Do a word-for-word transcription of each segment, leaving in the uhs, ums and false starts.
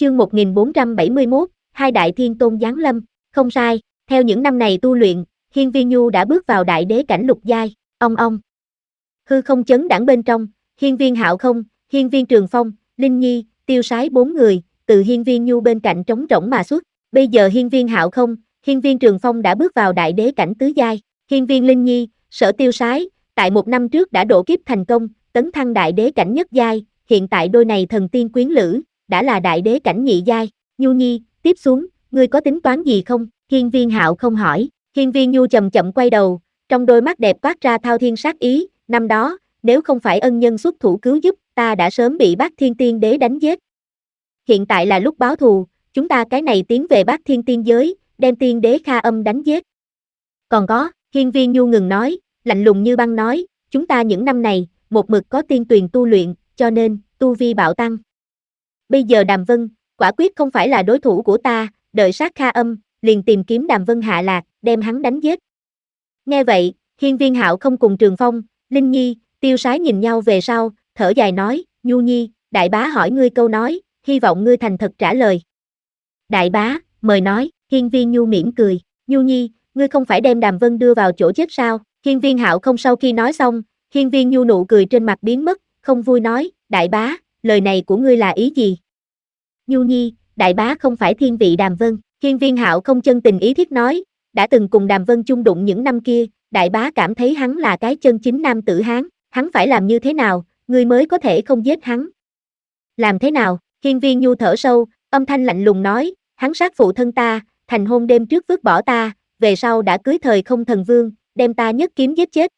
chương một nghìn bốn trăm bảy mươi mốt, hai đại thiên tôn giáng lâm, không sai, theo những năm này tu luyện, Hiên Viên Nhu đã bước vào đại đế cảnh lục giai, ong ong. Hư không chấn đãng bên trong, Hiên Viên Hạo Không, Hiên Viên Trường Phong, Linh Nhi, Tiêu Sái bốn người, từ Hiên Viên Nhu bên cạnh trống rỗng mà xuất, bây giờ Hiên Viên Hạo Không, Hiên Viên Trường Phong đã bước vào đại đế cảnh tứ giai, Hiên Viên Linh Nhi, Sở Tiêu Sái, tại một năm trước đã độ kiếp thành công, tấn thăng đại đế cảnh nhất giai, hiện tại đôi này thần tiên quyến lữ, đã là đại đế cảnh nhị giai. Nhu Nhi, tiếp xuống, ngươi có tính toán gì không? Hiên Viên Hạo Không hỏi. Hiên Viên Nhu chậm chậm quay đầu, trong đôi mắt đẹp toát ra thao thiên sát ý, năm đó, nếu không phải ân nhân xuất thủ cứu giúp, ta đã sớm bị Bát Thiên Tiên Đế đánh giết. Hiện tại là lúc báo thù, chúng ta cái này tiến về Bát Thiên Tiên giới, đem Tiên Đế Kha Âm đánh giết. Còn có, Hiên Viên Nhu ngừng nói, lạnh lùng như băng nói, chúng ta những năm này, một mực có tiên tuyền tu luyện, cho nên, tu vi bạo tăng. Bây giờ Đàm Vân, quả quyết không phải là đối thủ của ta, đợi sát Kha Âm, liền tìm kiếm Đàm Vân hạ lạc, đem hắn đánh giết. Nghe vậy, Hiên Viên Hạo Không cùng Trường Phong, Linh Nhi, Tiêu Sái nhìn nhau về sau, thở dài nói, Nhu Nhi, đại bá hỏi ngươi câu nói, hy vọng ngươi thành thật trả lời. Đại bá, mời nói, Hiên Viên Nhu mỉm cười, Nhu Nhi, ngươi không phải đem Đàm Vân đưa vào chỗ chết sao? Hiên Viên Hạo Không sau khi nói xong, Hiên Viên Nhu nụ cười trên mặt biến mất, không vui nói, đại bá, lời này của ngươi là ý gì? Nhu Nhi, đại bá không phải thiên vị Đàm Vân, Hiên Viên Hạo Không chân tình ý thiết nói, đã từng cùng Đàm Vân chung đụng những năm kia, đại bá cảm thấy hắn là cái chân chính nam tử Hán, hắn phải làm như thế nào, ngươi mới có thể không giết hắn? Làm thế nào? Hiên Viên Nhu thở sâu, âm thanh lạnh lùng nói, hắn sát phụ thân ta, thành hôn đêm trước vứt bỏ ta, về sau đã cưới thời không thần vương, đem ta nhất kiếm giết chết.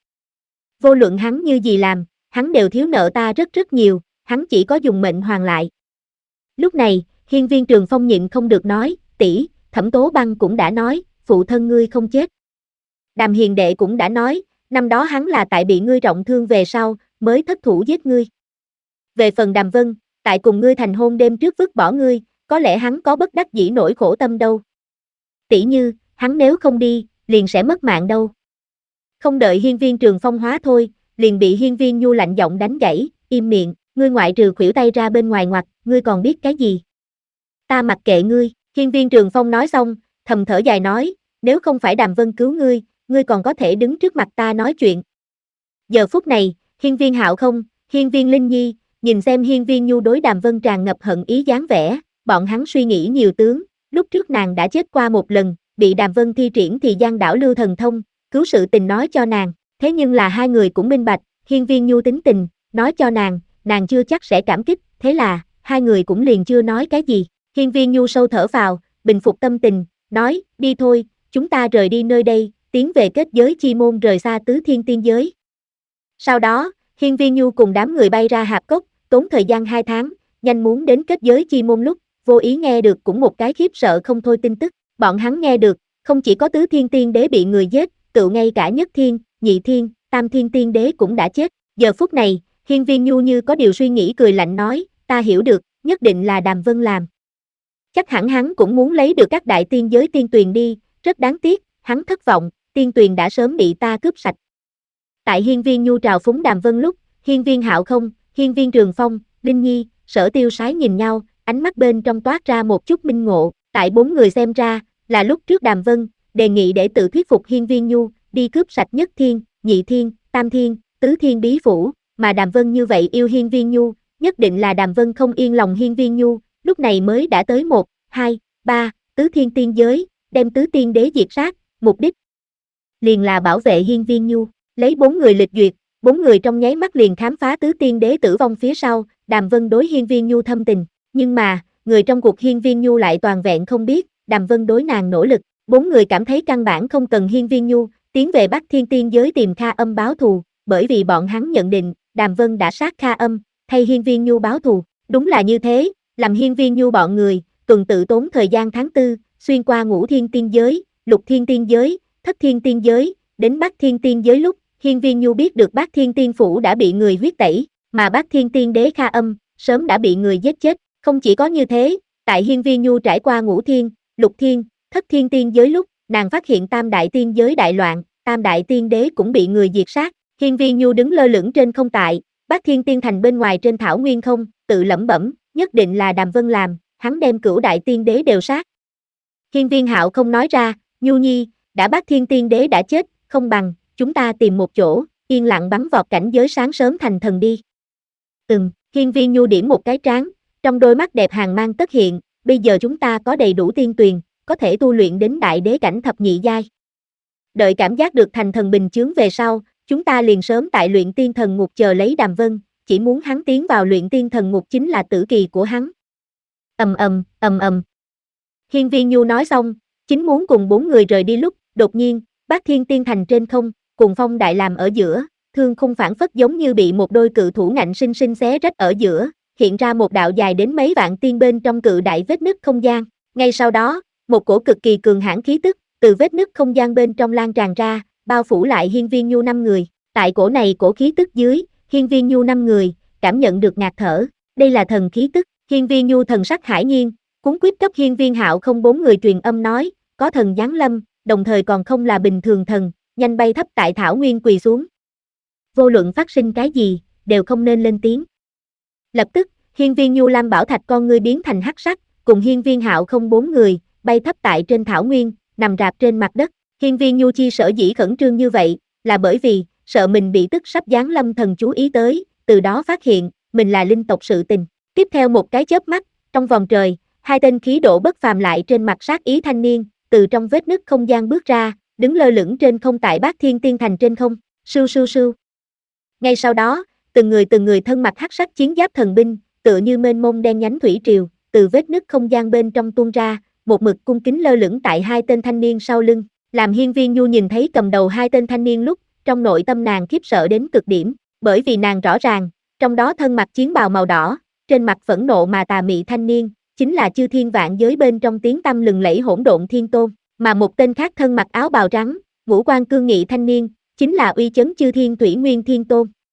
Vô luận hắn như gì làm, hắn đều thiếu nợ ta rất rất nhiều, hắn chỉ có dùng mệnh hoàn lại. Lúc này, Hiên Viên Trường Phong nhịn không được nói, tỷ, Thẩm Tố Băng cũng đã nói, phụ thân ngươi không chết. Đàm Hiền đệ cũng đã nói, năm đó hắn là tại bị ngươi trọng thương về sau, mới thất thủ giết ngươi. Về phần Đàm Vân, tại cùng ngươi thành hôn đêm trước vứt bỏ ngươi, có lẽ hắn có bất đắc dĩ nỗi khổ tâm đâu. Tỷ như, hắn nếu không đi, liền sẽ mất mạng đâu. Không đợi Hiên Viên Trường Phong hóa thôi, liền bị Hiên Viên Nhu lạnh giọng đánh gãy, im miệng, ngươi ngoại trừ khuỷu tay ra bên ngoài ngoặt, ngươi còn biết cái gì? Ta mặc kệ ngươi, Hiên Viên Trường Phong nói xong, thầm thở dài nói, nếu không phải Đàm Vân cứu ngươi, ngươi còn có thể đứng trước mặt ta nói chuyện. Giờ phút này, Hiên Viên Hạo Không, Hiên Viên Linh Nhi, nhìn xem Hiên Viên Nhu đối Đàm Vân tràn ngập hận ý dáng vẻ, bọn hắn suy nghĩ nhiều tướng, lúc trước nàng đã chết qua một lần, bị Đàm Vân thi triển thì gian đảo lưu thần thông, cứu sự tình nói cho nàng, thế nhưng là hai người cũng minh bạch, Hiên Viên Nhu tính tình, nói cho nàng, nàng chưa chắc sẽ cảm kích, thế là, hai người cũng liền chưa nói cái gì. Hiên Viên Nhu sâu thở vào, bình phục tâm tình, nói, đi thôi, chúng ta rời đi nơi đây, tiến về kết giới chi môn rời xa tứ thiên tiên giới. Sau đó, Hiên Viên Nhu cùng đám người bay ra hạp cốc, tốn thời gian hai tháng, nhanh muốn đến kết giới chi môn lúc, vô ý nghe được cũng một cái khiếp sợ không thôi tin tức, bọn hắn nghe được, không chỉ có tứ thiên tiên đế bị người giết, cựu ngay cả nhất thiên, nhị thiên, tam thiên tiên đế cũng đã chết. Giờ phút này, Hiên Viên Nhu như có điều suy nghĩ cười lạnh nói, ta hiểu được, nhất định là Đàm Vân làm. Chắc hẳn hắn cũng muốn lấy được các đại tiên giới tiên tuyền đi, rất đáng tiếc, hắn thất vọng, tiên tuyền đã sớm bị ta cướp sạch. Tại Hiên Viên Nhu trào phúng Đàm Vân lúc, Hiên Viên Hạo Không, Hiên Viên Trường Phong, Linh Nhi, Sở Tiêu Sái nhìn nhau, ánh mắt bên trong toát ra một chút minh ngộ, tại bốn người xem ra, là lúc trước Đàm Vân, đề nghị để tự thuyết phục Hiên Viên Nhu, đi cướp sạch nhất thiên, nhị thiên, tam thiên, tứ thiên bí phủ, mà Đàm Vân như vậy yêu Hiên Viên Nhu, nhất định là Đàm Vân không yên lòng Hiên Viên Nhu, lúc này mới đã tới một, hai, ba, tứ thiên tiên giới, đem tứ tiên đế diệt sát, mục đích liền là bảo vệ Hiên Viên Nhu, lấy bốn người lịch duyệt, bốn người trong nháy mắt liền khám phá tứ tiên đế tử vong phía sau, Đàm Vân đối Hiên Viên Nhu thâm tình, nhưng mà, người trong cuộc Hiên Viên Nhu lại toàn vẹn không biết, Đàm Vân đối nàng nỗ lực, bốn người cảm thấy căn bản không cần Hiên Viên Nhu, tiến về Bắc Thiên Tiên giới tìm Kha Âm báo thù, bởi vì bọn hắn nhận định, Đàm Vân đã sát Kha Âm, thay Hiên Viên Nhu báo thù, đúng là như thế, làm Hiên Viên Nhu bọn người, tuần tự tốn thời gian tháng tư, xuyên qua ngũ thiên tiên giới, lục thiên tiên giới, thất thiên tiên giới, đến Bắc Thiên Tiên giới lúc, Hiên Viên Nhu biết được Bắc Thiên Tiên phủ đã bị người huyết tẩy, mà Bắc Thiên Tiên đế Kha Âm, sớm đã bị người giết chết, không chỉ có như thế, tại Hiên Viên Nhu trải qua ngũ thiên, lục thiên, thất thiên tiên giới lúc, nàng phát hiện tam đại tiên giới đại loạn, tam đại tiên đế cũng bị người diệt sát, Hiên Viên Nhu đứng lơ lửng trên không tại, Bắc Thiên Tiên thành bên ngoài trên thảo nguyên không, tự lẩm bẩm, nhất định là Đàm Vân làm, hắn đem cửu đại tiên đế đều sát. Hiên Viên Hạo không nói ra, Nhu Nhi, đã Bát Thiên tiên đế đã chết, không bằng, chúng ta tìm một chỗ, yên lặng bắn vọt cảnh giới sáng sớm thành thần đi. Ừm, Hiên Viên Nhu điểm một cái trán, trong đôi mắt đẹp hàng mang tất hiện, bây giờ chúng ta có đầy đủ tiên tuyền, có thể tu luyện đến đại đế cảnh thập nhị giai. Đợi cảm giác được thành thần bình chướng về sau, chúng ta liền sớm tại luyện tiên thần ngục chờ lấy Đàm Vân, chỉ muốn hắn tiến vào luyện tiên thần ngục chính là tử kỳ của hắn. Ầm ầm, ầm ầm. Hiên Viên Nhu nói xong, chính muốn cùng bốn người rời đi lúc, đột nhiên, Bát Thiên tiên thành trên không, cùng phong đại làm ở giữa, thương khung phản phất giống như bị một đôi cự thủ ngạnh sinh sinh xé rách ở giữa, hiện ra một đạo dài đến mấy vạn tiên bên trong cự đại vết nứt không gian. Ngay sau đó, một cổ cực kỳ cường hãn khí tức từ vết nứt không gian bên trong lan tràn ra, bao phủ lại Hiên Viên Nhu năm người. Tại cổ này cổ khí tức dưới, Hiên Viên Nhu năm người cảm nhận được ngạt thở. Đây là thần khí tức. Hiên Viên Nhu thần sắc hải nhiên, cuốn quyết cấp Hiên Viên Hạo không bốn người truyền âm nói, có thần giáng lâm, đồng thời còn không là bình thường thần, nhanh bay thấp tại thảo nguyên quỳ xuống. Vô luận phát sinh cái gì, đều không nên lên tiếng. Lập tức, Hiên Viên Nhu Lam bảo thạch con ngươi biến thành hắc sắc, cùng Hiên Viên Hạo không bốn người, bay thấp tại trên thảo nguyên, nằm rạp trên mặt đất. Hiên Viên Nhu chi sở dĩ khẩn trương như vậy, là bởi vì, sợ mình bị tức sắp giáng lâm thần chú ý tới, từ đó phát hiện, mình là linh tộc sự tình. Tiếp theo một cái chớp mắt, trong vòng trời, hai tên khí độ bất phàm lại trên mặt sát ý thanh niên, từ trong vết nứt không gian bước ra, đứng lơ lửng trên không tại Bát Thiên tiên thành trên không, sưu sưu sưu. Ngay sau đó, từng người từng người thân mặc hắc sắc chiến giáp thần binh, tựa như mênh mông đen nhánh thủy triều, từ vết nứt không gian bên trong tuôn ra, một mực cung kính lơ lửng tại hai tên thanh niên sau lưng. Làm Hiên Viên Nhu nhìn thấy cầm đầu hai tên thanh niên lúc, trong nội tâm nàng khiếp sợ đến cực điểm, bởi vì nàng rõ ràng, trong đó thân mặc chiến bào màu đỏ, trên mặt phẫn nộ mà tà mị thanh niên, chính là chư thiên vạn giới bên trong tiếng tăm lừng lẫy Hỗn Độn Thiên Tôn, mà một tên khác thân mặc áo bào trắng, ngũ quan cương nghị thanh niên, chính là uy chấn chư thiên Thủy Nguyên Thiên Tôn.